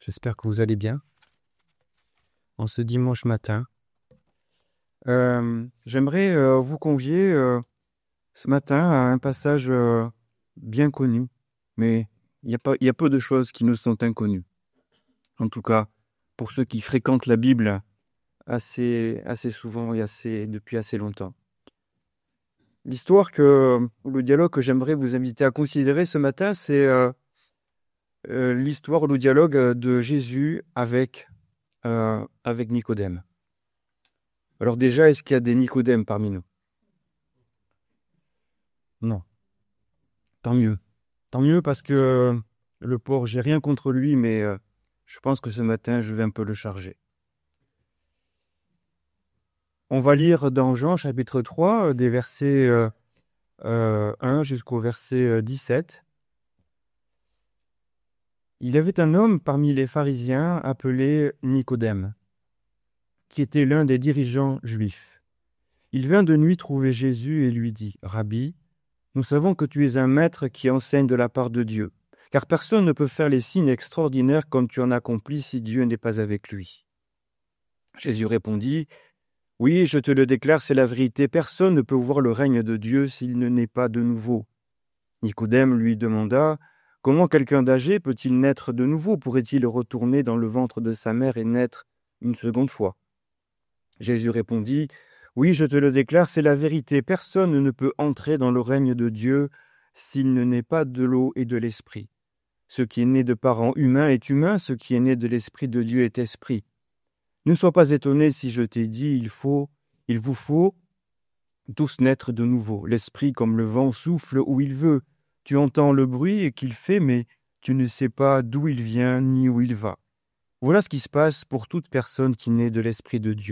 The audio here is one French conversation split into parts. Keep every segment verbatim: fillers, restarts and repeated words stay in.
J'espère que vous allez bien. En ce dimanche matin, euh, j'aimerais euh, vous convier euh, ce matin à un passage euh, bien connu, mais il y a pas, il y a peu de choses qui nous sont inconnues. En tout cas, pour ceux qui fréquentent la Bible assez, assez souvent et assez, depuis assez longtemps. L'histoire que, ou le dialogue que j'aimerais vous inviter à considérer ce matin, c'est euh, euh, l'histoire ou le dialogue de Jésus avec, euh, avec Nicodème. Alors déjà, est-ce qu'il y a des Nicodèmes parmi nous? Non. Tant mieux. Tant mieux parce que euh, le pauvre, j'ai rien contre lui, mais euh, je pense que ce matin, je vais un peu le charger. On va lire dans Jean chapitre trois, euh, des versets euh, euh, un jusqu'au verset euh, dix-sept. Il y avait un homme parmi les pharisiens appelé Nicodème, qui était l'un des dirigeants juifs. Il vint de nuit trouver Jésus et lui dit, « Rabbi, nous savons que tu es un maître qui enseigne de la part de Dieu, car personne ne peut faire les signes extraordinaires comme tu en accomplis si Dieu n'est pas avec lui. » Jésus répondit, « Oui, je te le déclare, c'est la vérité, personne ne peut voir le règne de Dieu s'il ne naît pas de nouveau. » Nicodème lui demanda, « Comment quelqu'un d'âgé peut-il naître de nouveau? Pourrait-il retourner dans le ventre de sa mère et naître une seconde fois ?» Jésus répondit, « Oui, je te le déclare, c'est la vérité. Personne ne peut entrer dans le règne de Dieu s'il ne naît pas de l'eau et de l'esprit. Ce qui est né de parents humains est humain, ce qui est né de l'esprit de Dieu est esprit. Ne sois pas étonné si je t'ai dit, il faut, il vous faut tous naître de nouveau. L'esprit, comme le vent, souffle où il veut. Tu entends le bruit qu'il fait, mais tu ne sais pas d'où il vient ni où il va. Voilà ce qui se passe pour toute personne qui naît de l'esprit de Dieu. »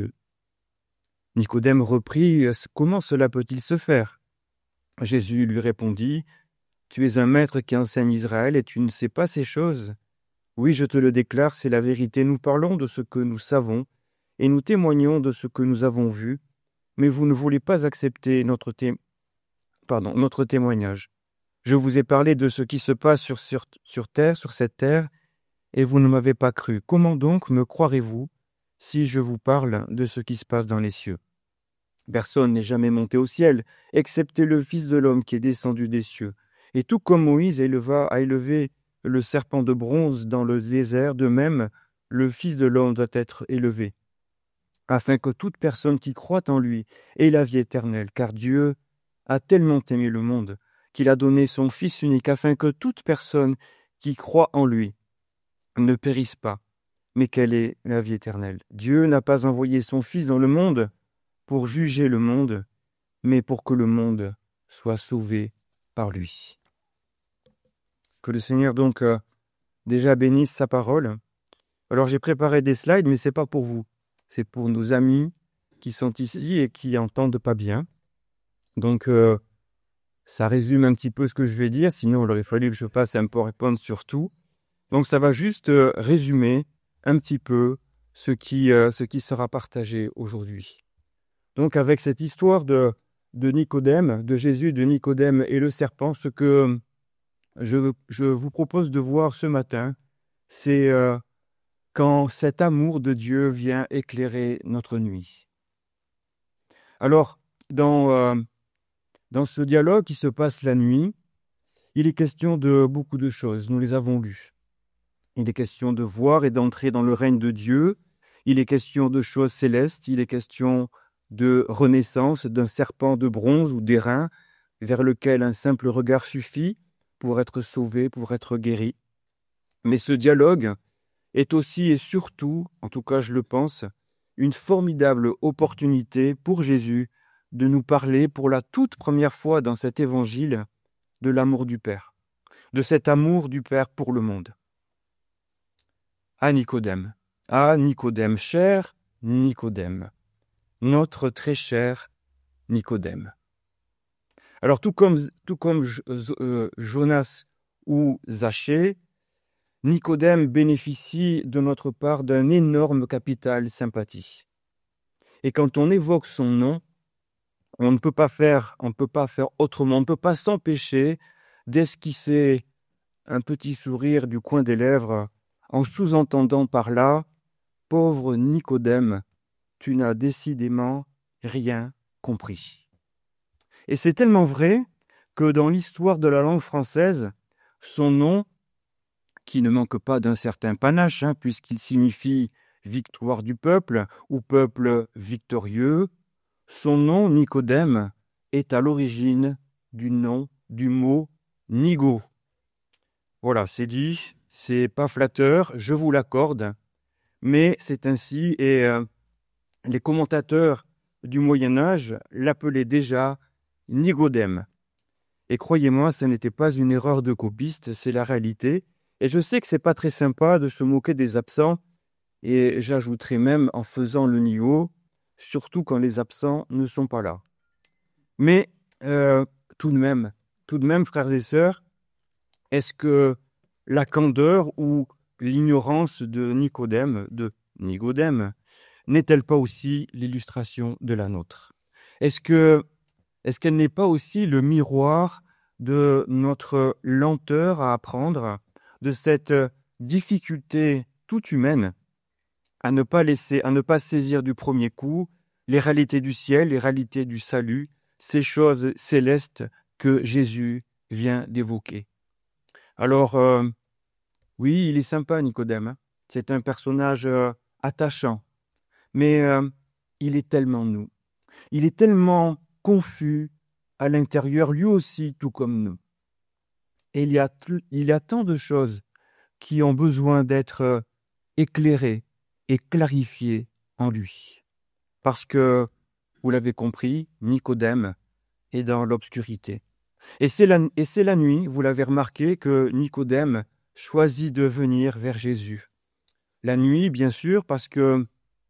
Nicodème reprit, « Comment cela peut-il se faire ?» Jésus lui répondit, « Tu es un maître qui enseigne Israël et tu ne sais pas ces choses. Oui, je te le déclare, c'est la vérité. Nous parlons de ce que nous savons et nous témoignons de ce que nous avons vu, mais vous ne voulez pas accepter notre, té... Pardon, notre témoignage. Je vous ai parlé de ce qui se passe sur, sur, sur terre, sur cette terre, et vous ne m'avez pas cru. Comment donc me croirez-vous si je vous parle de ce qui se passe dans les cieux ? Personne n'est jamais monté au ciel, excepté le Fils de l'homme qui est descendu des cieux. Et tout comme Moïse éleva, a élevé le serpent de bronze dans le désert, de même, le Fils de l'homme doit être élevé, afin que toute personne qui croit en lui ait la vie éternelle. Car Dieu a tellement aimé le monde qu'il a donné son Fils unique, afin que toute personne qui croit en lui ne périsse pas, mais qu'elle ait la vie éternelle. Dieu n'a pas envoyé son Fils dans le monde pour juger le monde, mais pour que le monde soit sauvé par lui. Que le Seigneur donc euh, déjà bénisse sa parole. Alors j'ai préparé des slides, mais c'est pas pour vous. C'est pour nos amis qui sont ici et qui entendent pas bien. Donc euh, ça résume un petit peu ce que je vais dire, sinon il aurait fallu que je fasse un PowerPoint sur tout. Donc ça va juste euh, résumer un petit peu ce qui, euh, ce qui sera partagé aujourd'hui. Donc avec cette histoire de, de Nicodème, de Jésus, de Nicodème et le serpent, ce que je, je vous propose de voir ce matin, c'est euh, quand cet amour de Dieu vient éclairer notre nuit. Alors, dans, euh, dans ce dialogue qui se passe la nuit, il est question de beaucoup de choses, nous les avons lues. Il est question de voir et d'entrer dans le règne de Dieu, il est question de choses célestes, il est question de renaissance d'un serpent de bronze ou d'airain vers lequel un simple regard suffit pour être sauvé, pour être guéri. Mais ce dialogue est aussi et surtout, en tout cas je le pense, une formidable opportunité pour Jésus de nous parler pour la toute première fois dans cet évangile de l'amour du Père, de cet amour du Père pour le monde. À Nicodème, à Nicodème, cher Nicodème, notre très cher Nicodème. Alors tout comme, tout comme euh, Jonas ou Zachée, Nicodème bénéficie de notre part d'un énorme capital sympathie. Et quand on évoque son nom, on ne peut pas faire, on ne peut pas faire autrement, on ne peut pas s'empêcher d'esquisser un petit sourire du coin des lèvres en sous-entendant par là « Pauvre Nicodème, tu n'as décidément rien compris ». Et c'est tellement vrai que dans l'histoire de la langue française, son nom, qui ne manque pas d'un certain panache, hein, puisqu'il signifie « victoire du peuple » ou « peuple victorieux », son nom, Nicodème, est à l'origine du nom, du mot « nigo ». Voilà, c'est dit, c'est pas flatteur, je vous l'accorde, mais c'est ainsi, et euh, les commentateurs du Moyen-Âge l'appelaient déjà Nigodème. Et croyez-moi, ce n'était pas une erreur de copiste, c'est la réalité. Et je sais que c'est pas très sympa de se moquer des absents, et j'ajouterai même en faisant le nigo, surtout quand les absents ne sont pas là. Mais euh, tout de même, tout de même, frères et sœurs, est-ce que la candeur ou l'ignorance de Nicodème, de Nigodème, n'est-elle pas aussi l'illustration de la nôtre? Est-ce que, est-ce qu'elle n'est pas aussi le miroir de notre lenteur à apprendre, de cette difficulté toute humaine à ne pas laisser, à ne pas saisir du premier coup les réalités du ciel, les réalités du salut, ces choses célestes que Jésus vient d'évoquer? Alors, euh, oui, il est sympa, Nicodème, hein. C'est un personnage euh, attachant, mais euh, il est tellement nous. Il est tellement confus à l'intérieur, lui aussi, tout comme nous. Et il y a, il y a tant de choses qui ont besoin d'être euh, éclairées et clarifiées en lui. Parce que, vous l'avez compris, Nicodème est dans l'obscurité. Et c'est la, et c'est la nuit, vous l'avez remarqué, que Nicodème choisit de venir vers Jésus. La nuit, bien sûr, parce que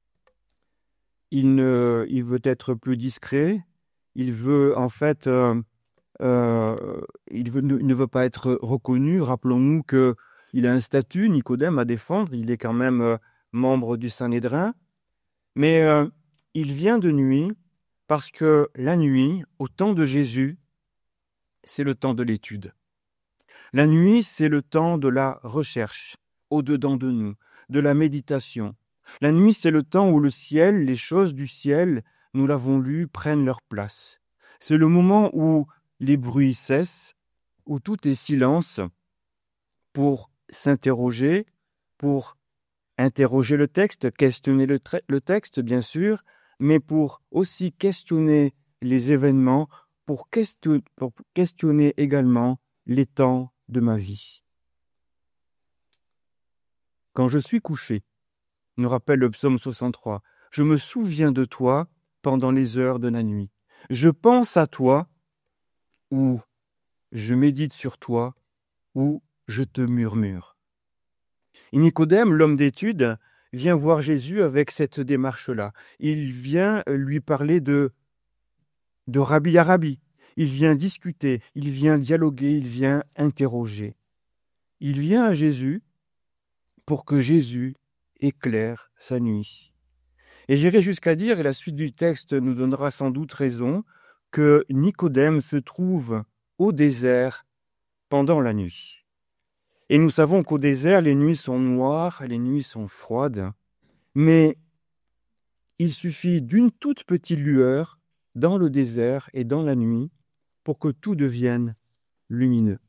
il, ne, il veut être plus discret, il veut en fait, euh, euh, il, veut, il ne veut pas être reconnu. Rappelons-nous qu'il a un statut, Nicodème, à défendre, il est quand même euh, membre du Sanhédrin, mais euh, il vient de nuit parce que la nuit, au temps de Jésus, c'est le temps de l'étude. La nuit, c'est le temps de la recherche, au-dedans de nous, de la méditation. La nuit, c'est le temps où le ciel, les choses du ciel, nous l'avons lu, prennent leur place. C'est le moment où les bruits cessent, où tout est silence, pour s'interroger, pour interroger le texte, questionner le, tra- le texte, bien sûr, mais pour aussi questionner les événements, pour, question- pour questionner également les temps de ma vie. Quand je suis couché, nous rappelle le psaume soixante-trois, je me souviens de toi pendant les heures de la nuit. Je pense à toi, ou je médite sur toi, ou je te murmure. Et Nicodème, l'homme d'étude, vient voir Jésus avec cette démarche-là. Il vient lui parler de, de rabbi à rabbi. Il vient discuter, il vient dialoguer, il vient interroger. Il vient à Jésus pour que Jésus éclaire sa nuit. Et j'irai jusqu'à dire, et la suite du texte nous donnera sans doute raison, que Nicodème se trouve au désert pendant la nuit. Et nous savons qu'au désert, les nuits sont noires, les nuits sont froides, mais il suffit d'une toute petite lueur dans le désert et dans la nuit pour que tout devienne lumineux.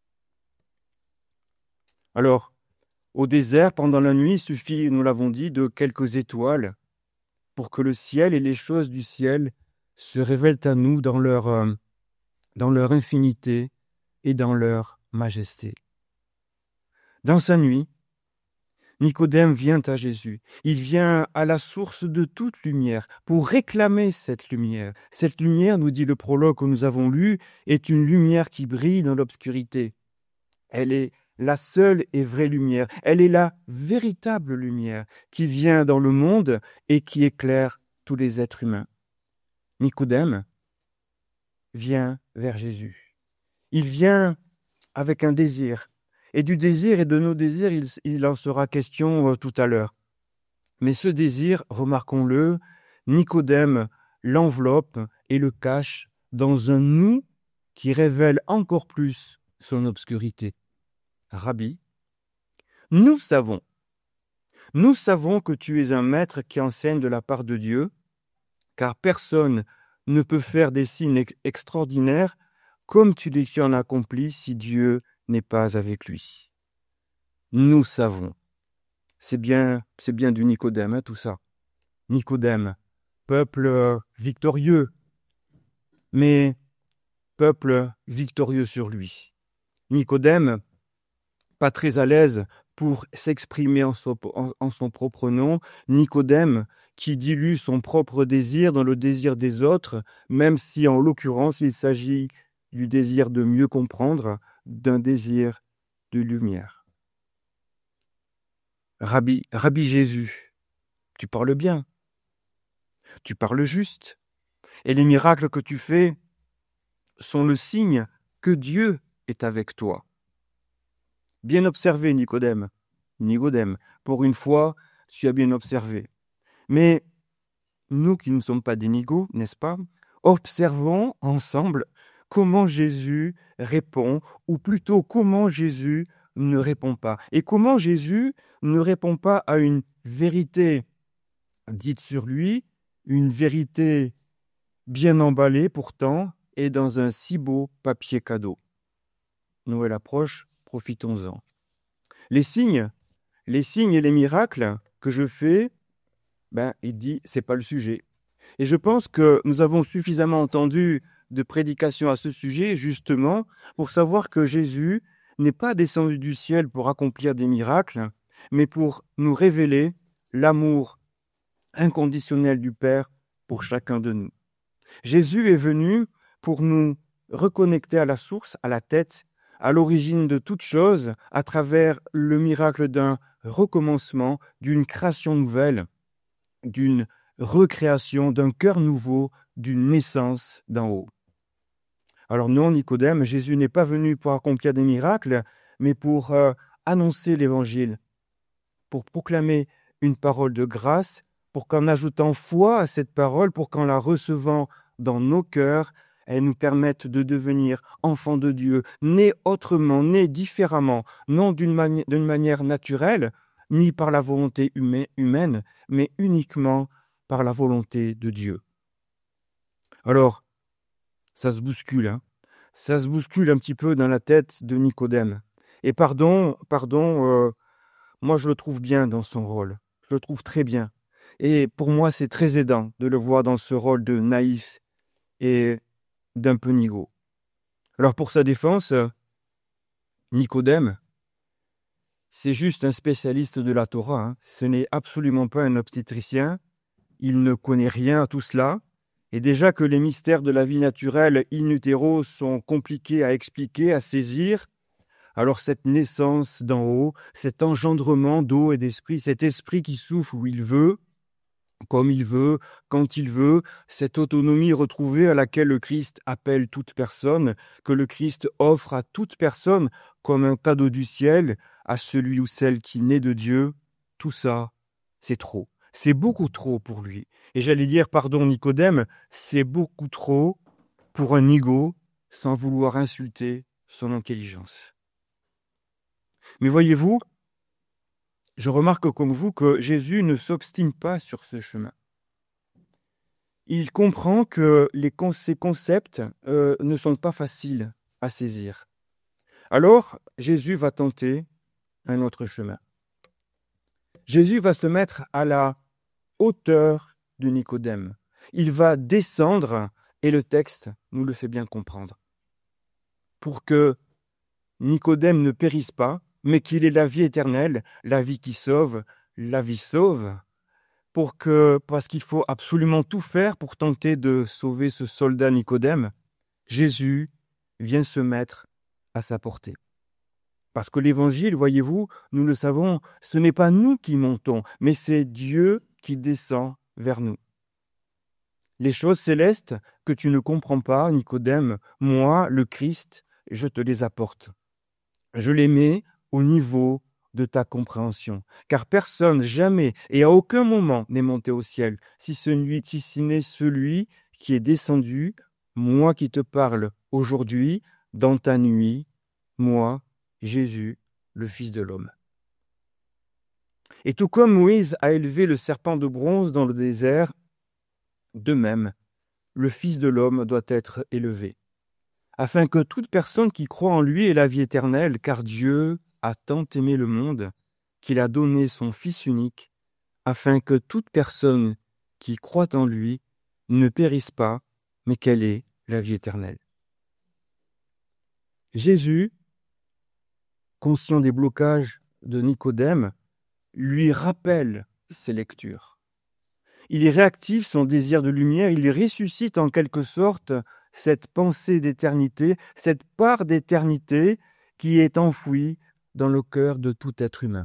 Alors, au désert, pendant la nuit, il suffit, nous l'avons dit, de quelques étoiles pour que le ciel et les choses du ciel se révèlent à nous dans leur, euh, dans leur infinité et dans leur majesté. Dans sa nuit, Nicodème vient à Jésus. Il vient à la source de toute lumière pour réclamer cette lumière. Cette lumière, nous dit le prologue que nous avons lu, est une lumière qui brille dans l'obscurité. Elle est la seule et vraie lumière. Elle est la véritable lumière qui vient dans le monde et qui éclaire tous les êtres humains. Nicodème vient vers Jésus. Il vient avec un désir. Et du désir et de nos désirs, il, il en sera question euh, tout à l'heure. Mais ce désir, remarquons-le, Nicodème l'enveloppe et le cache dans un nous qui révèle encore plus son obscurité. Rabbi, Nous savons, nous savons que tu es un maître qui enseigne de la part de Dieu, car personne ne peut faire des signes ex- extraordinaires comme tu les en accomplis si Dieu n'est pas avec lui. Nous savons. C'est bien, c'est bien du Nicodème, hein, tout ça. Nicodème, peuple euh, victorieux, mais peuple victorieux sur lui. Nicodème, pas très à l'aise pour s'exprimer en son, en- en son propre nom. Nicodème, qui dilue son propre désir dans le désir des autres, même si en l'occurrence il s'agit du désir de mieux comprendre, d'un désir de lumière. Rabbi, Rabbi Jésus, tu parles bien, tu parles juste, et les miracles que tu fais sont le signe que Dieu est avec toi. Bien observé, Nicodème. Nicodème, pour une fois, tu as bien observé. Mais nous qui ne sommes pas des nigauds, n'est-ce pas, observons ensemble comment Jésus répond, ou plutôt comment Jésus ne répond pas. Et comment Jésus ne répond pas à une vérité dite sur lui, une vérité bien emballée pourtant, et dans un si beau papier cadeau. Noël approche, profitons-en. Les signes, les signes et les miracles que je fais, ben, il dit, c'est pas le sujet. Et je pense que nous avons suffisamment entendu de prédications à ce sujet, justement, pour savoir que Jésus n'est pas descendu du ciel pour accomplir des miracles, mais pour nous révéler l'amour inconditionnel du Père pour chacun de nous. Jésus est venu pour nous reconnecter à la source, à la tête, à l'origine de toute chose, à travers le miracle d'un recommencement, d'une création nouvelle, d'une recréation, d'un cœur nouveau, d'une naissance d'en haut. Alors non, Nicodème, Jésus n'est pas venu pour accomplir des miracles, mais pour euh, annoncer l'Évangile, pour proclamer une parole de grâce, pour qu'en ajoutant foi à cette parole, pour qu'en la recevant dans nos cœurs, elle nous permette de devenir enfants de Dieu, nés autrement, nés différemment, non d'une, mani- d'une manière naturelle, ni par la volonté huma- humaine, mais uniquement par la volonté de Dieu. Alors, ça se bouscule, hein. Ça se bouscule un petit peu dans la tête de Nicodème. Et pardon, pardon, euh, moi je le trouve bien dans son rôle. Je le trouve très bien. Et pour moi, c'est très aidant de le voir dans ce rôle de naïf et d'un peu nigaud. Alors pour sa défense, euh, Nicodème, c'est juste un spécialiste de la Torah, hein. Ce n'est absolument pas un obstétricien. Il ne connaît rien à tout cela. Et déjà que les mystères de la vie naturelle in utero sont compliqués à expliquer, à saisir, alors cette naissance d'en haut, cet engendrement d'eau et d'esprit, cet esprit qui souffle où il veut, comme il veut, quand il veut, cette autonomie retrouvée à laquelle le Christ appelle toute personne, que le Christ offre à toute personne comme un cadeau du ciel, à celui ou celle qui naît de Dieu, tout ça, c'est trop. C'est beaucoup trop pour lui. Et j'allais dire, pardon Nicodème, c'est beaucoup trop pour un nigaud sans vouloir insulter son intelligence. Mais voyez-vous, je remarque comme vous que Jésus ne s'obstine pas sur ce chemin. Il comprend que les, ces concepts euh, ne sont pas faciles à saisir. Alors, Jésus va tenter un autre chemin. Jésus va se mettre à la hauteur de Nicodème. Il va descendre, et le texte nous le fait bien comprendre. Pour que Nicodème ne périsse pas, mais qu'il ait la vie éternelle, la vie qui sauve, la vie sauve, pour que, parce qu'il faut absolument tout faire pour tenter de sauver ce soldat Nicodème, Jésus vient se mettre à sa portée. Parce que l'évangile, voyez-vous, nous le savons, ce n'est pas nous qui montons, mais c'est Dieu qui descend vers nous. Les choses célestes que tu ne comprends pas, Nicodème, moi, le Christ, je te les apporte. Je les mets au niveau de ta compréhension. Car personne, jamais et à aucun moment n'est monté au ciel, si ce n'est celui qui est descendu, moi qui te parle aujourd'hui, dans ta nuit, moi, Jésus, le Fils de l'homme. Et tout comme Moïse a élevé le serpent de bronze dans le désert, de même, le Fils de l'homme doit être élevé, afin que toute personne qui croit en lui ait la vie éternelle, car Dieu a tant aimé le monde qu'il a donné son Fils unique, afin que toute personne qui croit en lui ne périsse pas, mais qu'elle ait la vie éternelle. Jésus, conscient des blocages de Nicodème, lui rappelle ses lectures. Il y réactive son désir de lumière, il ressuscite en quelque sorte cette pensée d'éternité, cette part d'éternité qui est enfouie dans le cœur de tout être humain.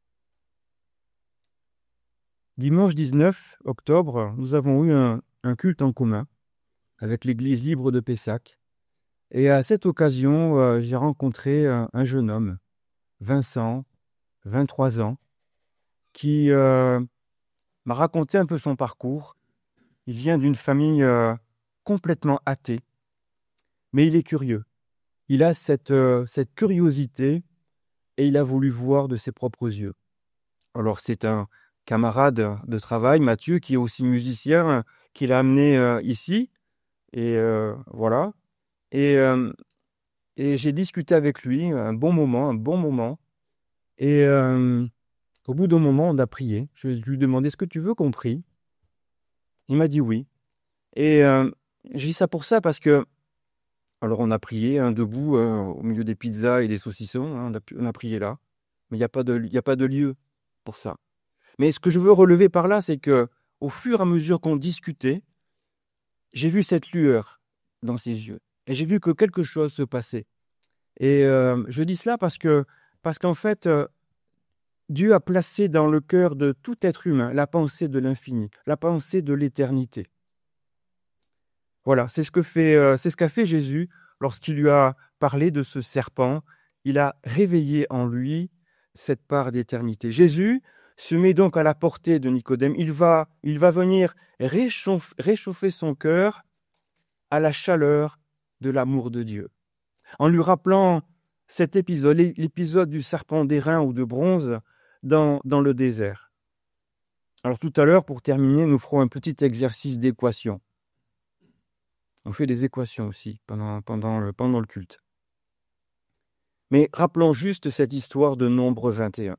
Dimanche dix-neuf octobre, nous avons eu un, un culte en commun avec l'église libre de Pessac. Et à cette occasion, euh, j'ai rencontré un, un jeune homme, Vincent, vingt-trois ans, qui euh, m'a raconté un peu son parcours. Il vient d'une famille euh, complètement athée, mais il est curieux. Il a cette, euh, cette curiosité et il a voulu voir de ses propres yeux. Alors c'est un camarade de travail, Mathieu, qui est aussi musicien, qui l'a amené euh, ici. Et euh, voilà. Et, euh, et j'ai discuté avec lui un bon moment, un bon moment. Et euh, au bout d'un moment, on a prié. Je lui ai demandé, est-ce que tu veux qu'on prie? Il m'a dit oui. Et euh, j'ai dit ça pour ça parce que, alors on a prié, hein, debout, euh, au milieu des pizzas et des saucissons, hein, on, a, on a prié là. Mais il n'y a pas de, il n'y a pas de lieu pour ça. Mais ce que je veux relever par là, c'est que au fur et à mesure qu'on discutait, j'ai vu cette lueur dans ses yeux. Et j'ai vu que quelque chose se passait. Et euh, je dis cela parce que, parce qu'en fait, euh, Dieu a placé dans le cœur de tout être humain la pensée de l'infini, la pensée de l'éternité. Voilà, c'est ce que fait, euh, c'est ce qu'a fait Jésus lorsqu'il lui a parlé de ce serpent. Il a réveillé en lui cette part d'éternité. Jésus se met donc à la portée de Nicodème. Il va, il va venir réchauffer, réchauffer son cœur à la chaleur de l'amour de Dieu. En lui rappelant cet épisode, l'épisode du serpent d'airain ou de bronze dans, dans le désert. Alors tout à l'heure, pour terminer, nous ferons un petit exercice d'équation. On fait des équations aussi pendant, pendant, le, pendant le culte. Mais rappelons juste cette histoire de Nombre vingt et un.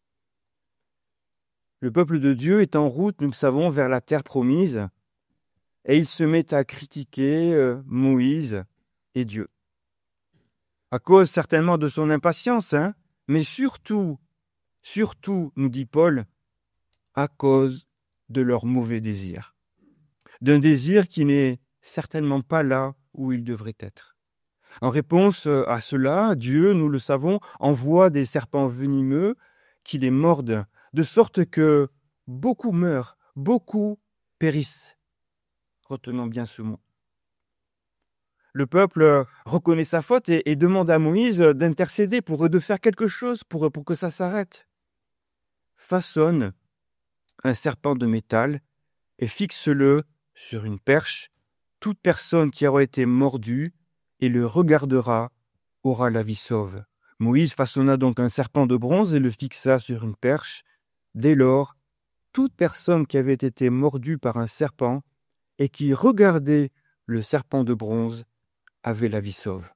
Le peuple de Dieu est en route, nous le savons, vers la terre promise, et il se met à critiquer euh, Moïse et Dieu. À cause certainement de son impatience, hein, mais surtout, surtout, nous dit Paul, à cause de leur mauvais désir. D'un désir qui n'est certainement pas là où il devrait être. En réponse à cela, Dieu, nous le savons, envoie des serpents venimeux qui les mordent, de sorte que beaucoup meurent, beaucoup périssent. Retenons bien ce mot. Le peuple reconnaît sa faute et, et demande à Moïse d'intercéder pour eux, de faire quelque chose pour, pour que ça s'arrête. Façonne un serpent de métal et fixe-le sur une perche. Toute personne qui aura été mordue et le regardera aura la vie sauve. Moïse façonna donc un serpent de bronze et le fixa sur une perche. Dès lors, toute personne qui avait été mordue par un serpent et qui regardait le serpent de bronze avait la vie sauve.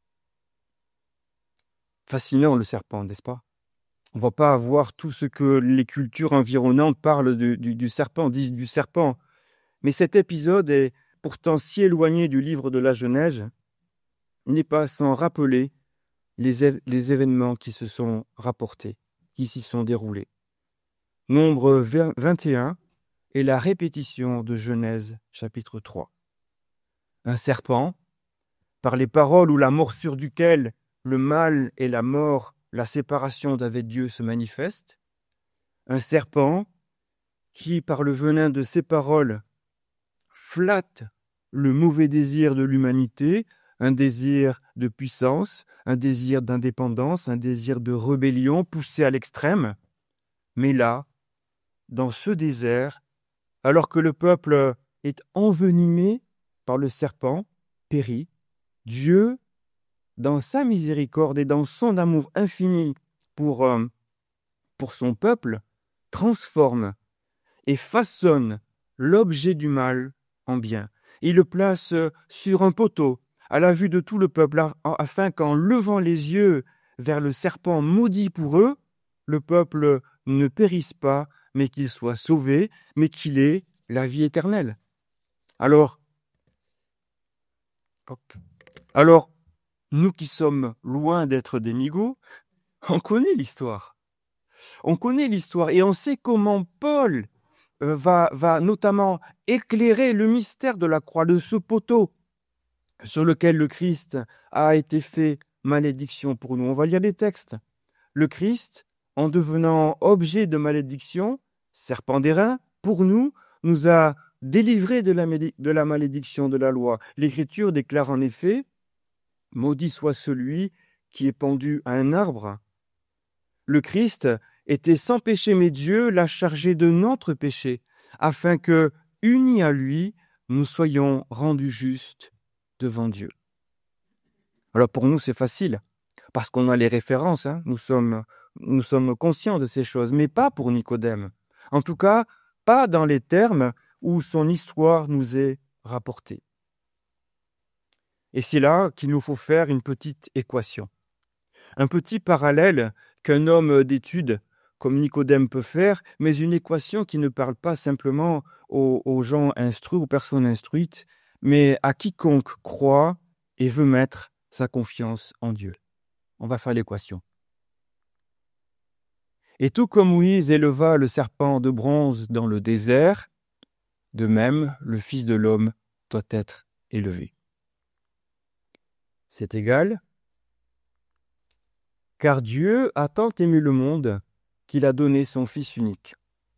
Fascinant le serpent, n'est-ce pas? On ne va pas avoir tout ce que les cultures environnantes parlent du, du, du serpent, disent du serpent. Mais cet épisode est pourtant si éloigné du livre de la Genèse, il n'est pas sans rappeler les, é- les événements qui se sont rapportés, qui s'y sont déroulés. Nombre vingt et un est la répétition de Genèse chapitre trois. Un serpent, par les paroles ou la morsure duquel le mal et la mort, la séparation d'avec Dieu se manifestent. Un serpent qui, par le venin de ses paroles, flatte le mauvais désir de l'humanité, un désir de puissance, un désir d'indépendance, un désir de rébellion poussé à l'extrême. Mais là, dans ce désert, alors que le peuple est envenimé par le serpent, périt, Dieu, dans sa miséricorde et dans son amour infini pour, euh, pour son peuple, transforme et façonne l'objet du mal en bien. Il le place sur un poteau, à la vue de tout le peuple, afin qu'en levant les yeux vers le serpent maudit pour eux, le peuple ne périsse pas, mais qu'il soit sauvé, mais qu'il ait la vie éternelle. Alors, hop, alors, nous qui sommes loin d'être des nigauds, on connaît l'histoire. On connaît l'histoire et on sait comment Paul euh, va, va notamment éclairer le mystère de la croix, de ce poteau sur lequel le Christ a été fait malédiction pour nous. On va lire les textes. Le Christ, en devenant objet de malédiction, serpent d'airain, pour nous, nous a délivrés de la, de la malédiction de la loi. L'Écriture déclare en effet « Maudit soit celui qui est pendu à un arbre ». Le Christ était sans péché, mais Dieu l'a chargé de notre péché, afin que, unis à lui, nous soyons rendus justes devant Dieu. Alors pour nous, c'est facile, parce qu'on a les références, hein. Nous sommes, nous sommes conscients de ces choses, mais pas pour Nicodème. En tout cas, pas dans les termes où son histoire nous est rapportée. Et c'est là qu'il nous faut faire une petite équation, un petit parallèle qu'un homme d'études comme Nicodème peut faire, mais une équation qui ne parle pas simplement aux, aux gens instruits, aux personnes instruites, mais à quiconque croit et veut mettre sa confiance en Dieu. On va faire l'équation. Et tout comme Moïse éleva le serpent de bronze dans le désert, de même le Fils de l'homme doit être élevé. C'est égal, car Dieu a tant aimé le monde qu'il a donné son Fils unique.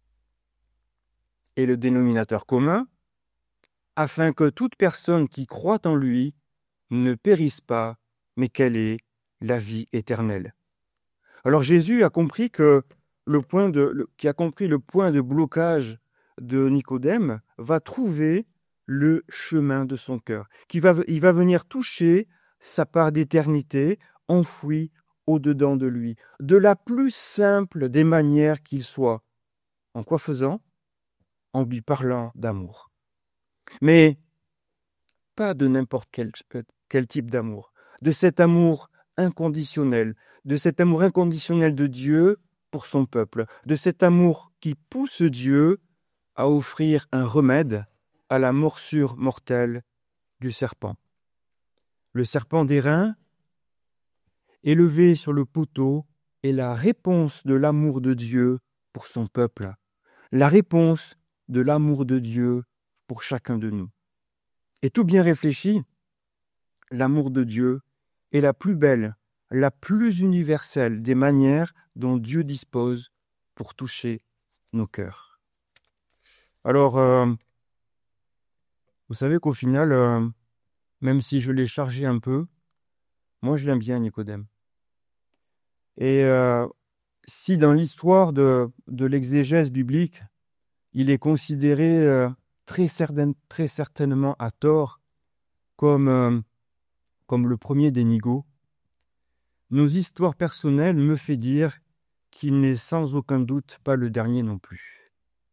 Et le dénominateur commun, afin que toute personne qui croit en lui ne périsse pas, mais qu'elle ait la vie éternelle. Alors Jésus a compris que le point de, le, qui a compris le point de blocage de Nicodème va trouver le chemin de son cœur, qui va, il va venir toucher sa part d'éternité enfouie au-dedans de lui, de la plus simple des manières qu'il soit. En quoi faisant? En lui parlant d'amour. Mais pas de n'importe quel, quel type d'amour, de cet amour inconditionnel, de cet amour inconditionnel de Dieu pour son peuple, de cet amour qui pousse Dieu à offrir un remède à la morsure mortelle du serpent. Le serpent d'airain, élevé sur le poteau, est la réponse de l'amour de Dieu pour son peuple, la réponse de l'amour de Dieu pour chacun de nous. Et tout bien réfléchi, l'amour de Dieu est la plus belle, la plus universelle des manières dont Dieu dispose pour toucher nos cœurs. Alors, euh, vous savez qu'au final, euh, même si je l'ai chargé un peu, moi je l'aime bien, Nicodème. Et euh, si dans l'histoire de, de l'exégèse biblique, il est considéré euh, très, certain, très certainement à tort comme, euh, comme le premier des nigauds, nos histoires personnelles me fait dire qu'il n'est sans aucun doute pas le dernier non plus.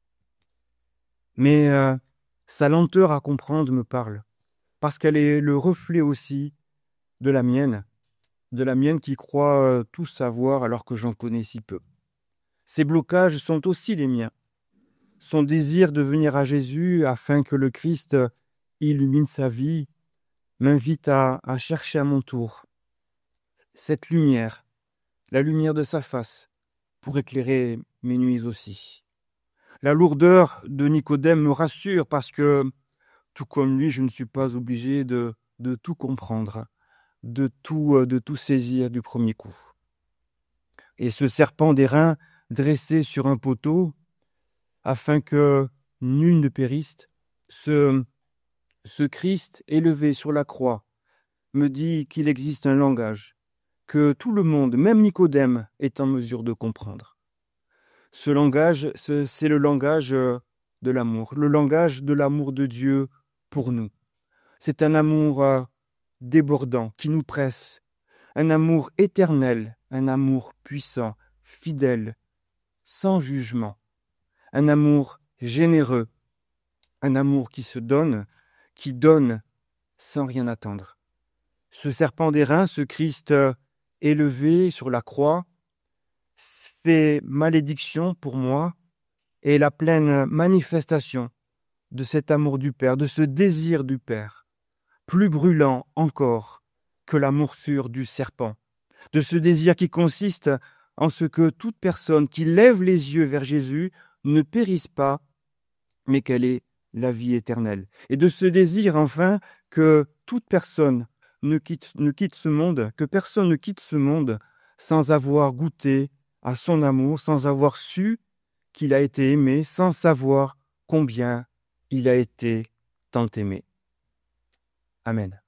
Mais euh, sa lenteur à comprendre me parle, parce qu'elle est le reflet aussi de la mienne, de la mienne qui croit euh, tout savoir alors que j'en connais si peu. Ces blocages sont aussi les miens. Son désir de venir à Jésus afin que le Christ illumine sa vie m'invite à, à chercher à mon tour cette lumière, la lumière de sa face, pour éclairer mes nuits aussi. La lourdeur de Nicodème me rassure parce que, tout comme lui, je ne suis pas obligé de, de tout comprendre, de tout, de tout saisir du premier coup. Et ce serpent d'airain dressé sur un poteau, afin que nul ne périsse, ce, ce Christ élevé sur la croix me dit qu'il existe un langage que tout le monde, même Nicodème, est en mesure de comprendre. Ce langage, c'est le langage de l'amour, le langage de l'amour de Dieu pour nous. C'est un amour débordant qui nous presse, un amour éternel, un amour puissant, fidèle, sans jugement, un amour généreux, un amour qui se donne, qui donne sans rien attendre. Ce serpent d'airain, ce Christ élevé sur la croix, fait malédiction pour moi et la pleine manifestation de cet amour du Père, de ce désir du Père, plus brûlant encore que la morsure du serpent, de ce désir qui consiste en ce que toute personne qui lève les yeux vers Jésus ne périsse pas, mais qu'elle ait la vie éternelle. Et de ce désir, enfin, que toute personne ne quitte, ne quitte ce monde, que personne ne quitte ce monde sans avoir goûté à son amour, sans avoir su qu'il a été aimé, sans savoir combien il a été tant aimé. Amen.